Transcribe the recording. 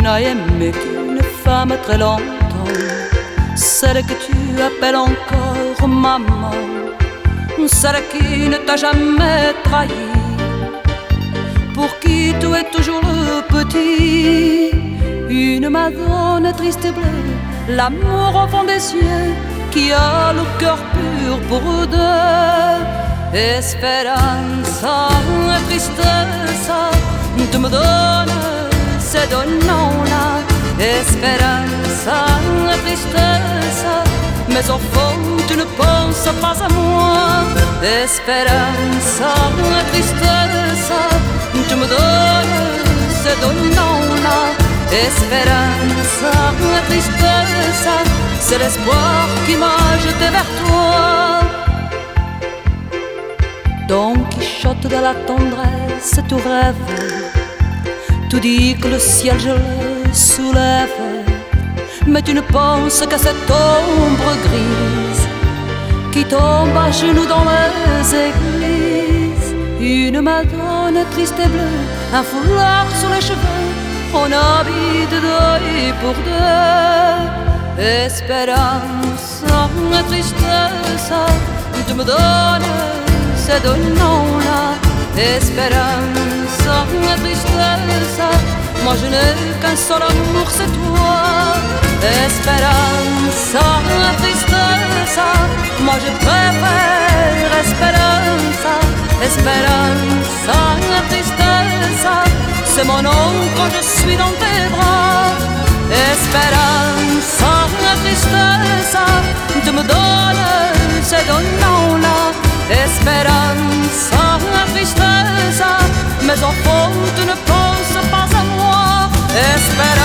n'as aimé qu'une femme très longtemps, celle que tu appelles encore maman, celle qui ne t'a jamais trahi, pour qui tu es toujours le petit. Une madone triste et bleue, l'amour au fond des cieux, qui a le cœur pur pour deux. Esperanza, tristeza, tu me donnes ces deux noms-là. Esperanza, tristeza, mais au fond tu ne penses pas à moi. Esperanza, tristeza, tu me donnes ces deux noms-là. Esperanza, tristeza, c'est l'espoir qui m'a jeté vers toi. Don Quichotte de la tendresse, tu rêves, tu dis que le ciel je le soulève, mais tu ne penses qu'à cette ombre grise qui tombe à genoux dans les églises. Une madone triste et bleue, un foulard sur les cheveux, on habite de deuil pour deux. Esperanza, tristeza, tu me donnes ces deux noms-là. Esperanza, tristeza, moi je n'ai qu'un seul amour, c'est toi. Esperanza, tristeza, moi je préfère Esperanza. Esperanza, tristeza, c'est mon nom quand je suis dans tes bras. Esperanza, tristeza, tu me donnes ces deux noms-là. Esperanza, tristeza, mais au fond tu ne penses pas à moi. Esperanza,